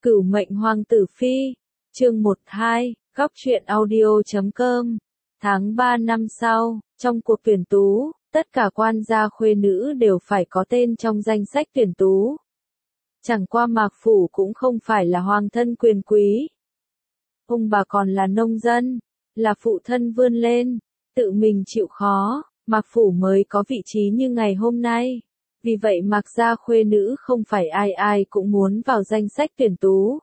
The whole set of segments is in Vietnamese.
Cửu mệnh hoàng tử phi, chương 12, góc truyện audio.com. Tháng 3 năm sau, trong cuộc tuyển tú, tất cả quan gia khuê nữ đều phải có tên trong danh sách tuyển tú. Chẳng qua Mạc Phủ cũng không phải là hoàng thân quyền quý. Ông bà còn là nông dân, là phụ thân vươn lên, tự mình chịu khó, Mạc Phủ mới có vị trí như ngày hôm nay. Vì vậy Mạc gia khuê nữ không phải ai ai cũng muốn vào danh sách tuyển tú.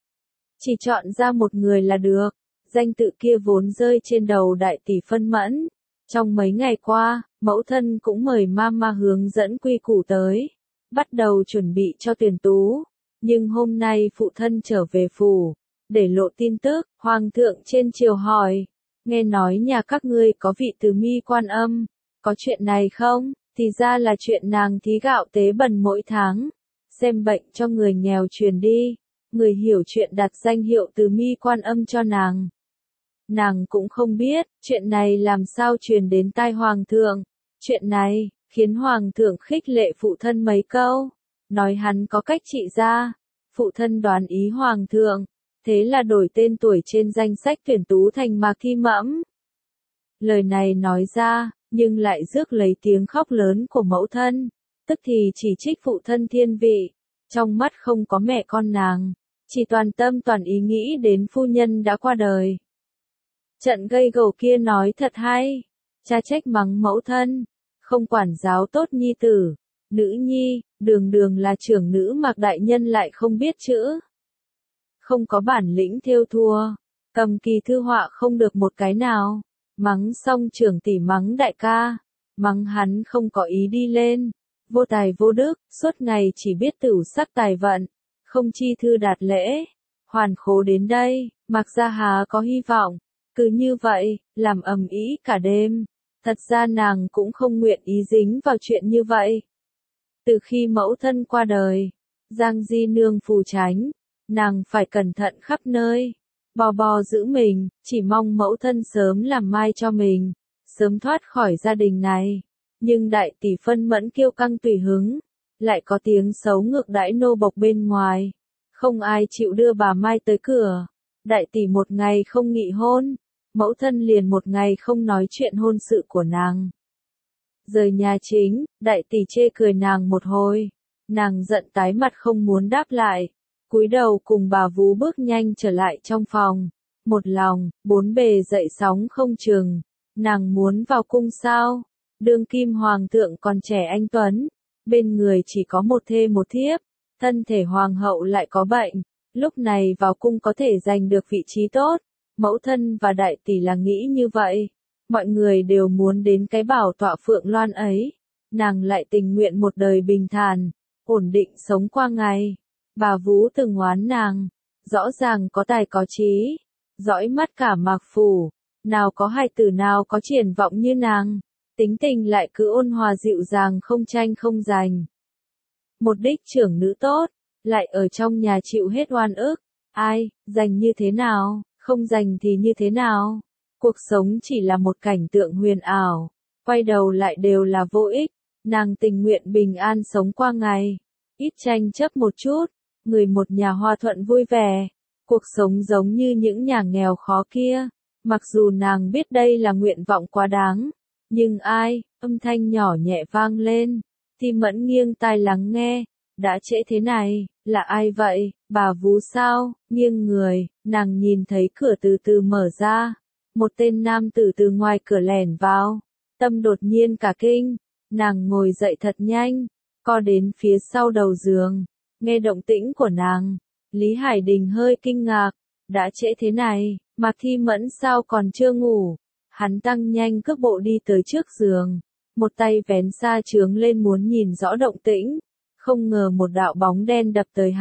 Chỉ chọn ra một người là được, danh tự kia vốn rơi trên đầu đại tỷ Phân Mẫn. Trong mấy ngày qua, mẫu thân cũng mời mama hướng dẫn quy củ tới, bắt đầu chuẩn bị cho tuyển tú. Nhưng hôm nay phụ thân trở về phủ, để lộ tin tức, hoàng thượng trên triều hỏi, nghe nói nhà các ngươi có vị từ mi quan âm, có chuyện này không? Thì ra là chuyện nàng thí gạo tế bần mỗi tháng, xem bệnh cho người nghèo truyền đi, người hiểu chuyện đặt danh hiệu từ mi quan âm cho nàng. Nàng cũng không biết, chuyện này làm sao truyền đến tai hoàng thượng. Chuyện này, khiến hoàng thượng khích lệ phụ thân mấy câu, nói hắn có cách trị ra. Phụ thân đoán ý hoàng thượng, thế là đổi tên tuổi trên danh sách tuyển tú thành Mạc Thi Mẫm. Lời này nói ra, nhưng lại rước lấy tiếng khóc lớn của mẫu thân, tức thì chỉ trích phụ thân thiên vị, trong mắt không có mẹ con nàng, chỉ toàn tâm toàn ý nghĩ đến phu nhân đã qua đời. Trận gây gổ kia nói thật hay, cha trách mắng mẫu thân, không quản giáo tốt nhi tử, nữ nhi, đường đường là trưởng nữ Mạc đại nhân lại không biết chữ. Không có bản lĩnh thêu thùa, cầm kỳ thư họa không được một cái nào. Mắng xong trưởng tỷ mắng đại ca, mắng hắn không có ý đi lên, vô tài vô đức, suốt ngày chỉ biết tửu sắc tài vận, không chi thư đạt lễ, hoàn khố đến đây, Mạc gia hà có hy vọng, cứ như vậy, làm ầm ĩ cả đêm, thật ra nàng cũng không nguyện ý dính vào chuyện như vậy. Từ khi mẫu thân qua đời, Giang Di nương phù tránh, nàng phải cẩn thận khắp nơi. Bò bò giữ mình, chỉ mong mẫu thân sớm làm mai cho mình, sớm thoát khỏi gia đình này. Nhưng đại tỷ Phân Mẫn kiêu căng tùy hứng, lại có tiếng xấu ngược đãi nô bộc bên ngoài. Không ai chịu đưa bà Mai tới cửa. Đại tỷ một ngày không nghị hôn, mẫu thân liền một ngày không nói chuyện hôn sự của nàng. Rời nhà chính, đại tỷ chê cười nàng một hồi. Nàng giận tái mặt không muốn đáp lại. Cúi đầu cùng bà vú bước nhanh trở lại trong phòng, một lòng, bốn bề dậy sóng không chừng, nàng muốn vào cung sao, đương kim hoàng thượng còn trẻ anh tuấn, bên người chỉ có một thê một thiếp, thân thể hoàng hậu lại có bệnh, lúc này vào cung có thể giành được vị trí tốt, mẫu thân và đại tỷ là nghĩ như vậy, mọi người đều muốn đến cái bảo tọa Phượng Loan ấy, nàng lại tình nguyện một đời bình thản, ổn định sống qua ngày. Bà vú từng oán nàng, rõ ràng có tài có trí, dõi mắt cả Mạc Phủ, nào có hài tử nào có triển vọng như nàng, tính tình lại cứ ôn hòa dịu dàng không tranh không giành. Một đích trưởng nữ tốt, lại ở trong nhà chịu hết oan ức, ai, giành như thế nào, không giành thì như thế nào, cuộc sống chỉ là một cảnh tượng huyền ảo, quay đầu lại đều là vô ích, nàng tình nguyện bình an sống qua ngày, ít tranh chấp một chút. Người một nhà hòa thuận vui vẻ, cuộc sống giống như những nhà nghèo khó kia, mặc dù nàng biết đây là nguyện vọng quá đáng, nhưng ai, âm thanh nhỏ nhẹ vang lên, Thi Mẫn nghiêng tai lắng nghe, đã trễ thế này, là ai vậy, bà vú sao, nghiêng người, nàng nhìn thấy cửa từ từ mở ra, một tên nam tử từ ngoài cửa lẻn vào, tâm đột nhiên cả kinh, nàng ngồi dậy thật nhanh, co đến phía sau đầu giường. Nghe động tĩnh của nàng, Lý Hải Đình hơi kinh ngạc, đã trễ thế này, Mạc Thi Mẫn sao còn chưa ngủ, hắn tăng nhanh cước bộ đi tới trước giường, một tay vén xa trướng lên muốn nhìn rõ động tĩnh, không ngờ một đạo bóng đen đập tới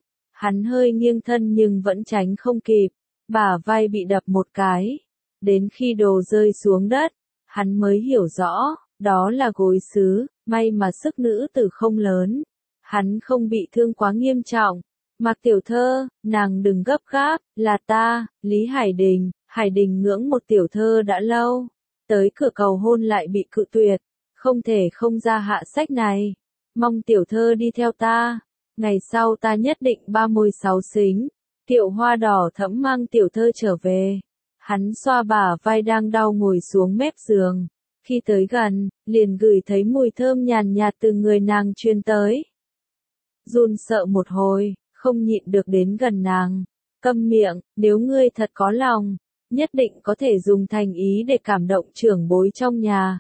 hắn hơi nghiêng thân nhưng vẫn tránh không kịp, bả vai bị đập một cái, đến khi đồ rơi xuống đất, hắn mới hiểu rõ, đó là gối sứ, may mà sức nữ tử không lớn. Hắn không bị thương quá nghiêm trọng. Mạc tiểu thơ, nàng đừng gấp gáp, là ta, Lý Hải Đình ngưỡng một tiểu thơ đã lâu. Tới cửa cầu hôn lại bị cự tuyệt, không thể không ra hạ sách này. Mong tiểu thơ đi theo ta. ngày sau ta nhất định ba môi sáu xính, kiệu hoa đỏ thẫm mang tiểu thơ trở về. Hắn xoa bả vai đang đau ngồi xuống mép giường, khi tới gần, liền gửi thấy mùi thơm nhàn nhạt từ người nàng truyền tới. Run sợ một hồi, không nhịn được đến gần nàng, câm miệng, nếu ngươi thật có lòng, nhất định có thể dùng thành ý để cảm động trưởng bối trong nhà.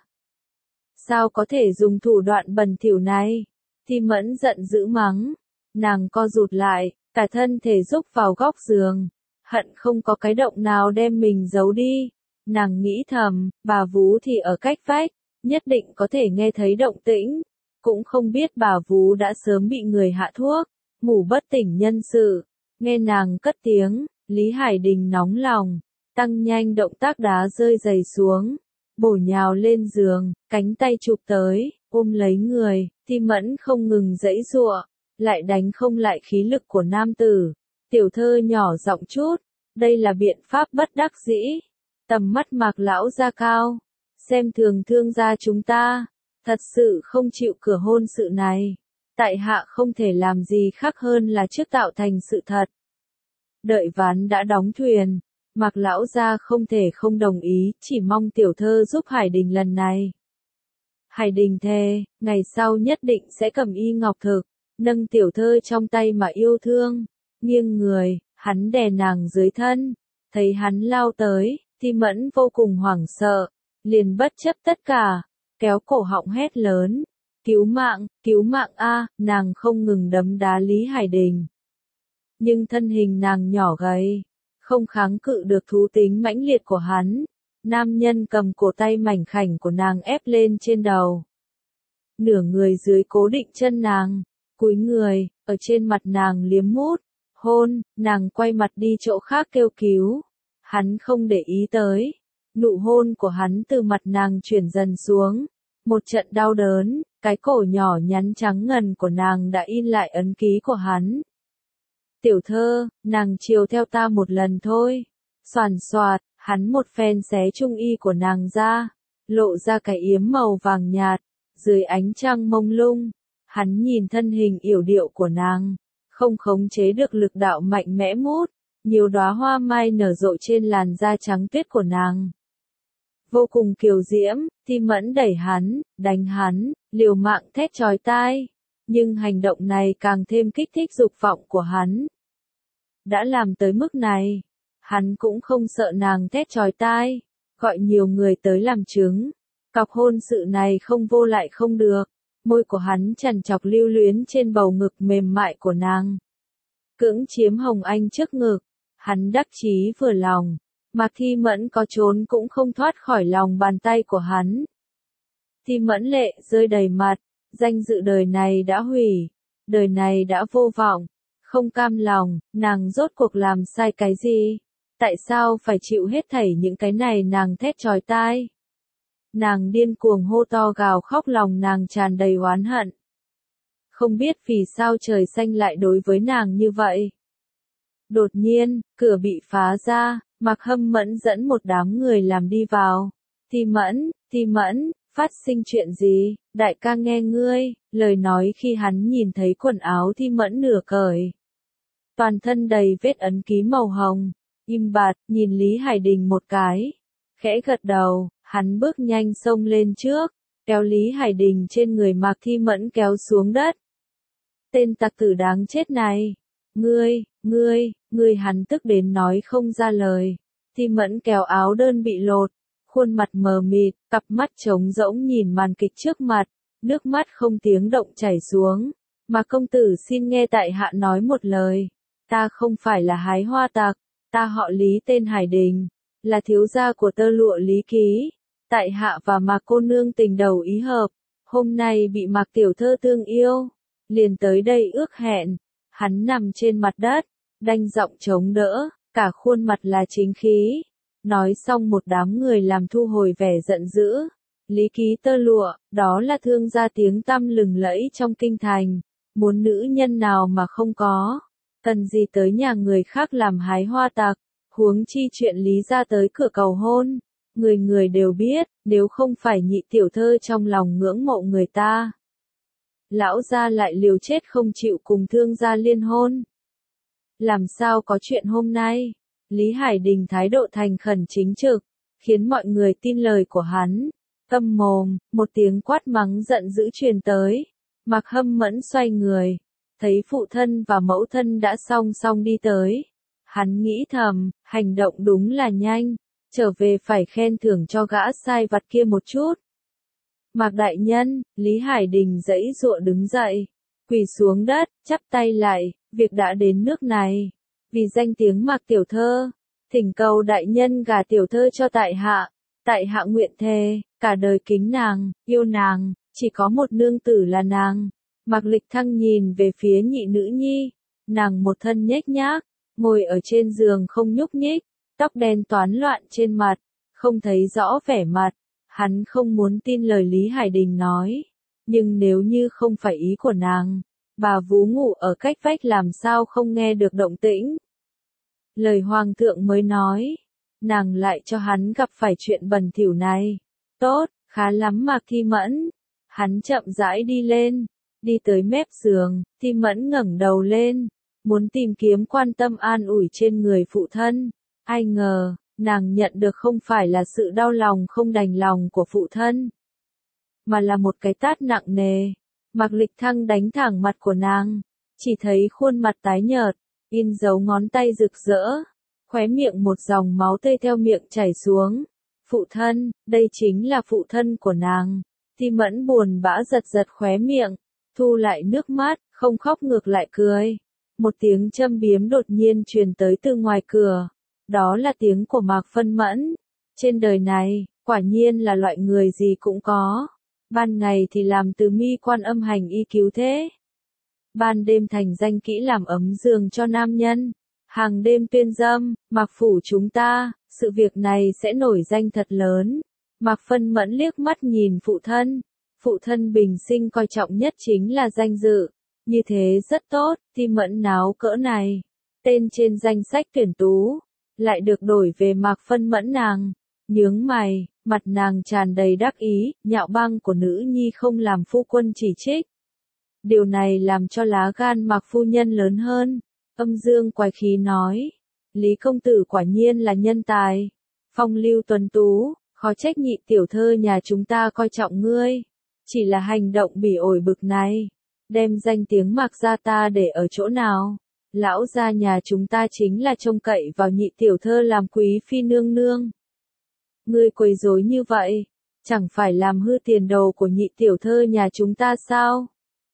Sao có thể dùng thủ đoạn bẩn thỉu này? Thi Mẫn giận dữ mắng, nàng co rụt lại, cả thân thể rúc vào góc giường, hận không có cái động nào đem mình giấu đi. Nàng nghĩ thầm, bà Vú thì ở cách vách, nhất định có thể nghe thấy động tĩnh, cũng không biết bà Vú đã sớm bị người hạ thuốc, ngủ bất tỉnh nhân sự. Nghe nàng cất tiếng, Lý Hải Đình nóng lòng, tăng nhanh động tác đá rơi giày xuống, bổ nhào lên giường, cánh tay chụp tới, ôm lấy người, Thi Mẫn không ngừng giãy giụa, lại đánh không lại khí lực của nam tử. Tiểu thơ nhỏ giọng chút, đây là biện pháp bất đắc dĩ. Tầm mắt Mạc lão gia cao, xem thường thương gia chúng ta, thật sự không chịu cửa hôn sự này. Tại hạ không thể làm gì khác hơn là trước tạo thành sự thật. Đợi ván đã đóng thuyền, Mạc lão gia không thể không đồng ý, chỉ mong tiểu thơ giúp Hải Đình lần này. Hải Đình thề, ngày sau nhất định sẽ cầm y ngọc thực, nâng tiểu thơ trong tay mà yêu thương. Nghiêng người, hắn đè nàng dưới thân, thấy hắn lao tới, Thi Mẫn vô cùng hoảng sợ, liền bất chấp tất cả, kéo cổ họng hét lớn, cứu mạng a, nàng không ngừng đấm đá Lý Hải Đình. Nhưng thân hình nàng nhỏ gầy, không kháng cự được thú tính mãnh liệt của hắn. Nam nhân cầm cổ tay mảnh khảnh của nàng ép lên trên đầu. Nửa người dưới cố định chân nàng, cúi người, ở trên mặt nàng liếm mút, hôn, nàng quay mặt đi chỗ khác kêu cứu. Hắn không để ý tới. Nụ hôn của hắn từ mặt nàng chuyển dần xuống. Một trận đau đớn, cái cổ nhỏ nhắn trắng ngần của nàng đã in lại ấn ký của hắn. Tiểu thơ, nàng chiều theo ta một lần thôi. Xoàn xoạt, hắn một phen xé trung y của nàng ra, lộ ra cái yếm màu vàng nhạt, dưới ánh trăng mông lung. Hắn nhìn thân hình yểu điệu của nàng, không khống chế được lực đạo mạnh mẽ mút, nhiều đóa hoa mai nở rộ trên làn da trắng tuyết của nàng. Vô cùng kiều diễm, Thi Mẫn đẩy hắn, đánh hắn, liều mạng thét chói tai. Nhưng hành động này càng thêm kích thích dục vọng của hắn. Đã làm tới mức này, hắn cũng không sợ nàng thét chói tai, gọi nhiều người tới làm chứng. Cọc hôn sự này không vô lại không được. Môi của hắn chằn chọc lưu luyến trên bầu ngực mềm mại của nàng. Cưỡng chiếm Hồng Anh trước ngực, hắn đắc chí vừa lòng. Mạc Thi Mẫn có trốn cũng không thoát khỏi lòng bàn tay của hắn. Thi Mẫn lệ rơi đầy mặt, danh dự đời này đã hủy, đời này đã vô vọng, không cam lòng, nàng rốt cuộc làm sai cái gì? Tại sao phải chịu hết thảy những cái này? Nàng thét chói tai. Nàng điên cuồng hô to gào khóc, lòng nàng tràn đầy oán hận. Không biết vì sao trời xanh lại đối với nàng như vậy. Đột nhiên, cửa bị phá ra, Mạc Hâm Mẫn dẫn một đám người làm đi vào. Thi Mẫn, phát sinh chuyện gì? Đại ca nghe ngươi, lời nói khi hắn nhìn thấy quần áo Thi Mẫn nửa cởi. Toàn thân đầy vết ấn ký màu hồng, im bặt, nhìn Lý Hải Đình một cái. Khẽ gật đầu, hắn bước nhanh xông lên trước, kéo Lý Hải Đình trên người Mạc Thi Mẫn kéo xuống đất. Tên tặc tử đáng chết này! Ngươi, hắn tức đến nói không ra lời. Thi Mẫn kéo áo đơn bị lột, khuôn mặt mờ mịt, cặp mắt trống rỗng nhìn màn kịch trước mặt, nước mắt không tiếng động chảy xuống. Mà công tử xin nghe tại hạ nói một lời, ta không phải là hái hoa tặc, ta họ Lý tên Hải Đình, là thiếu gia của tơ lụa Lý Ký. Tại hạ và Mạc cô nương tình đầu ý hợp, hôm nay bị Mạc tiểu thơ thương yêu, liền tới đây ước hẹn. Hắn nằm trên mặt đất, đanh giọng chống đỡ, cả khuôn mặt là chính khí. Nói xong một đám người làm thu hồi vẻ giận dữ. Lý Ký tơ lụa, đó là thương gia tiếng tăm lừng lẫy trong kinh thành. Muốn nữ nhân nào mà không có, cần gì tới nhà người khác làm hái hoa tặc, huống chi chuyện Lý gia tới cửa cầu hôn. Người người đều biết, nếu không phải nhị tiểu thơ trong lòng ngưỡng mộ người ta. lão gia lại liều chết không chịu cùng thương gia liên hôn. Làm sao có chuyện hôm nay? Lý Hải Đình thái độ thành khẩn chính trực, khiến mọi người tin lời của hắn. Câm mồm, một tiếng quát mắng giận dữ truyền tới. Mạc Hâm Mẫn xoay người, thấy phụ thân và mẫu thân đã song song đi tới. Hắn nghĩ thầm, hành động đúng là nhanh, trở về phải khen thưởng cho gã sai vặt kia một chút. Mạc đại nhân, Lý Hải Đình giãy giụa đứng dậy, quỳ xuống đất, chắp tay lại, việc đã đến nước này. Vì danh tiếng Mạc tiểu thơ, thỉnh cầu đại nhân gả tiểu thơ cho tại hạ nguyện thề, cả đời kính nàng, yêu nàng, chỉ có một nương tử là nàng. Mạc Lịch Thăng nhìn về phía nhị nữ nhi, nàng một thân nhếch nhác, ngồi ở trên giường không nhúc nhích, tóc đen toán loạn trên mặt, không thấy rõ vẻ mặt. Hắn không muốn tin lời Lý Hải Đình nói, nhưng nếu như không phải ý của nàng, bà vú ngủ ở cách vách làm sao không nghe được động tĩnh. Lời hoàng thượng mới nói, nàng lại cho hắn gặp phải chuyện bẩn thỉu này. Tốt, khá lắm Mạc Thi Mẫn. Hắn chậm rãi đi lên, đi tới mép giường, Thi Mẫn ngẩng đầu lên, muốn tìm kiếm quan tâm an ủi trên người phụ thân. Ai ngờ, nàng nhận được không phải là sự đau lòng không đành lòng của phụ thân, mà là một cái tát nặng nề. Mạc Lịch Thăng đánh thẳng mặt của nàng, chỉ thấy khuôn mặt tái nhợt, in dấu ngón tay rực rỡ, khóe miệng một dòng máu tươi theo miệng chảy xuống. Phụ thân, đây chính là phụ thân của nàng. Thi Mẫn buồn bã giật giật khóe miệng, thu lại nước mắt, không khóc ngược lại cười. Một tiếng châm biếm đột nhiên truyền tới từ ngoài cửa. Đó là tiếng của Mạc Phân Mẫn. Trên đời này, quả nhiên là loại người gì cũng có. Ban ngày thì làm từ mi quan âm hành y cứu thế. Ban đêm thành danh kỹ làm ấm giường cho nam nhân. Hàng đêm tuyên dâm, Mạc phủ chúng ta, sự việc này sẽ nổi danh thật lớn. Mạc Phân Mẫn liếc mắt nhìn phụ thân. Phụ thân bình sinh coi trọng nhất chính là danh dự. Như thế rất tốt, Thi Mẫn náo cỡ này. Tên trên danh sách tuyển tú lại được đổi về Mạc Phân Mẫn nàng. Nhướng mày, mặt nàng tràn đầy đắc ý, nhạo báng của nữ nhi không làm phu quân chỉ trích. Điều này làm cho lá gan Mạc phu nhân lớn hơn. Âm dương quái khí nói, Lý công tử quả nhiên là nhân tài, phong lưu tuấn tú, khó trách nhị tiểu thơ nhà chúng ta coi trọng ngươi. Chỉ là hành động bỉ ổi bực này, đem danh tiếng Mạc gia ta để ở chỗ nào? Lão gia nhà chúng ta chính là trông cậy vào nhị tiểu thơ làm quý phi nương nương. Ngươi quấy rối như vậy, chẳng phải làm hư tiền đồ của nhị tiểu thơ nhà chúng ta sao?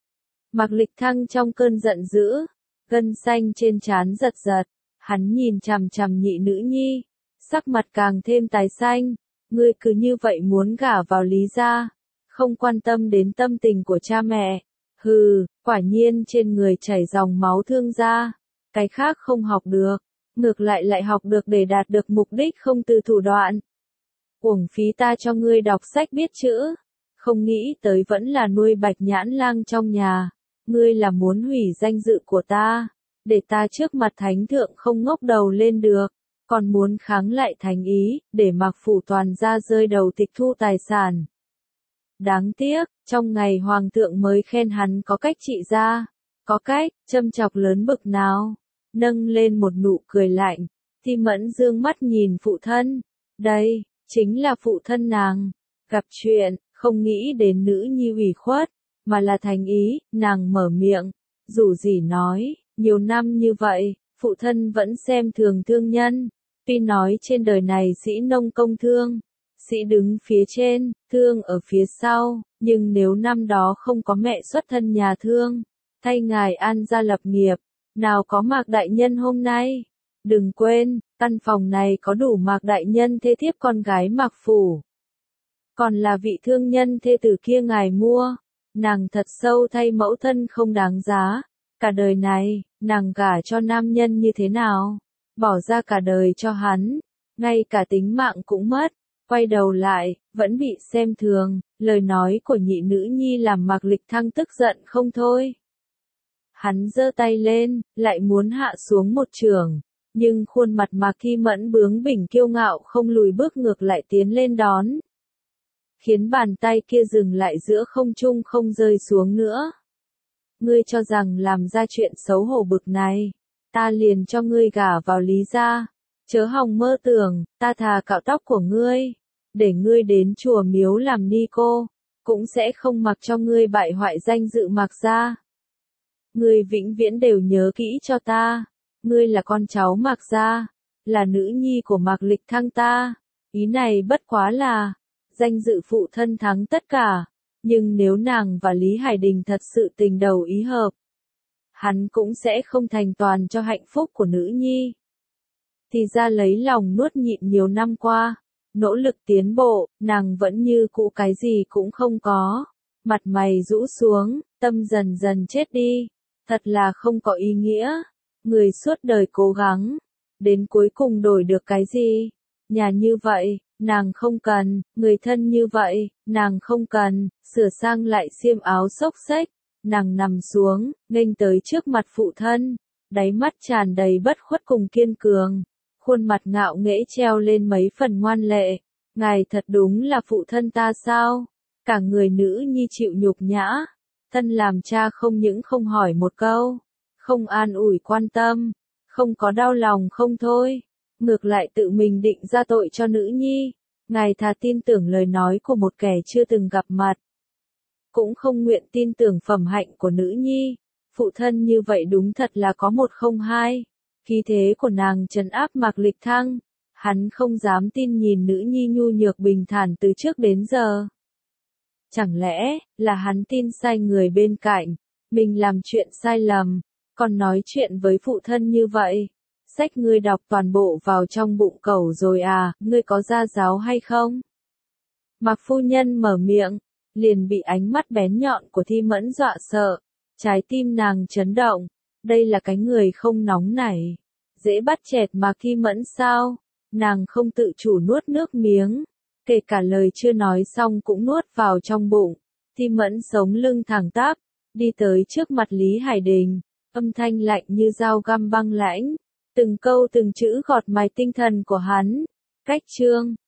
Mạc Lịch Thăng trong cơn giận dữ, gân xanh trên trán giật giật, hắn nhìn chằm chằm nhị nữ nhi, sắc mặt càng thêm tái xanh. Ngươi cứ như vậy muốn gả vào Lý gia, không quan tâm đến tâm tình của cha mẹ. Hừ, quả nhiên trên người chảy dòng máu thương gia, cái khác không học được, ngược lại học được để đạt được mục đích không từ thủ đoạn. Uổng phí ta cho ngươi đọc sách biết chữ, không nghĩ tới vẫn là nuôi Bạch Nhãn Lang trong nhà. Ngươi là muốn hủy danh dự của ta, để ta trước mặt thánh thượng không ngóc đầu lên được, còn muốn kháng lại thánh ý, để Mạc phủ toàn gia rơi đầu tịch thu tài sản. Đáng tiếc, trong ngày hoàng thượng mới khen hắn có cách trị gia, có cách, châm chọc lớn bực nào, nâng lên một nụ cười lạnh. Thi Mẫn dương mắt nhìn phụ thân, đây, chính là phụ thân nàng, gặp chuyện, không nghĩ đến nữ nhi ủy khuất, mà là thành ý. Nàng mở miệng, dù gì nói, nhiều năm như vậy, phụ thân vẫn xem thường thương nhân. Tuy nói trên đời này sĩ nông công thương, sĩ đứng phía trên, thương ở phía sau, nhưng nếu năm đó không có mẹ xuất thân nhà thương, thay ngài an gia lập nghiệp, nào có Mạc đại nhân hôm nay. Đừng quên, căn phòng này có đủ Mạc đại nhân thê thiếp con gái Mạc phủ, còn là vị thương nhân thê tử kia ngài mua. Nàng thật sâu thay mẫu thân không đáng giá. Cả đời này, nàng gả cho nam nhân như thế nào? Bỏ ra cả đời cho hắn, ngay cả tính mạng cũng mất. Quay đầu lại, vẫn bị xem thường. Lời nói của nhị nữ nhi làm Mạc Lịch Thăng tức giận không thôi. Hắn giơ tay lên, lại muốn hạ xuống một chưởng, nhưng khuôn mặt Mạc Thi Mẫn bướng bỉnh kiêu ngạo không lùi bước ngược lại tiến lên đón, khiến bàn tay kia dừng lại giữa không trung không rơi xuống nữa. Ngươi cho rằng làm ra chuyện xấu hổ bực này, ta liền cho ngươi gả vào Lý gia. Chớ hòng mơ tưởng, ta thà cạo tóc của ngươi, để ngươi đến chùa miếu làm ni cô, cũng sẽ không mặc cho ngươi bại hoại danh dự Mạc gia. Ngươi vĩnh viễn đều nhớ kỹ cho ta, ngươi là con cháu Mạc gia, là nữ nhi của Mạc Lịch Thăng ta. Ý này bất quá là, danh dự phụ thân thắng tất cả, nhưng nếu nàng và Lý Hải Đình thật sự tình đầu ý hợp, hắn cũng sẽ không thành toàn cho hạnh phúc của nữ nhi. Thì ra lấy lòng nuốt nhịn nhiều năm qua, nỗ lực tiến bộ, nàng vẫn như cũ cái gì cũng không có. Mặt mày rũ xuống, tâm dần dần chết đi. Thật là không có ý nghĩa. Người suốt đời cố gắng, đến cuối cùng đổi được cái gì? Nhà như vậy, nàng không cần, người thân như vậy, nàng không cần, sửa sang lại xiêm áo xốc xếch, nàng nằm xuống, nghênh tới trước mặt phụ thân, đáy mắt tràn đầy bất khuất cùng kiên cường, khuôn mặt ngạo nghễ treo lên mấy phần ngoan lệ. Ngài thật đúng là phụ thân ta sao? Cả người nữ nhi chịu nhục nhã, thân làm cha không những không hỏi một câu, không an ủi quan tâm, không có đau lòng không thôi, ngược lại tự mình định ra tội cho nữ nhi. Ngài thà tin tưởng lời nói của một kẻ chưa từng gặp mặt, cũng không nguyện tin tưởng phẩm hạnh của nữ nhi. Phụ thân như vậy đúng thật là có một không hai. Khí thế của nàng trấn áp Mạc Lịch Thăng, hắn không dám tin nhìn nữ nhi nhu nhược bình thản từ trước đến giờ. Chẳng lẽ là hắn tin sai người bên cạnh, mình làm chuyện sai lầm, còn nói chuyện với phụ thân như vậy? Sách ngươi đọc toàn bộ vào trong bụng cẩu rồi à, ngươi có gia giáo hay không? Mạc phu nhân mở miệng, liền bị ánh mắt bén nhọn của Thi Mẫn dọa sợ, trái tim nàng chấn động. Đây là cái người không nóng nảy, dễ bắt chẹt mà Thi Mẫn sao? Nàng không tự chủ nuốt nước miếng, kể cả lời chưa nói xong cũng nuốt vào trong bụng. Thi Mẫn sống lưng thẳng tắp, đi tới trước mặt Lý Hải Đình, âm thanh lạnh như dao găm băng lãnh, từng câu từng chữ gọt mài tinh thần của hắn. Cách chương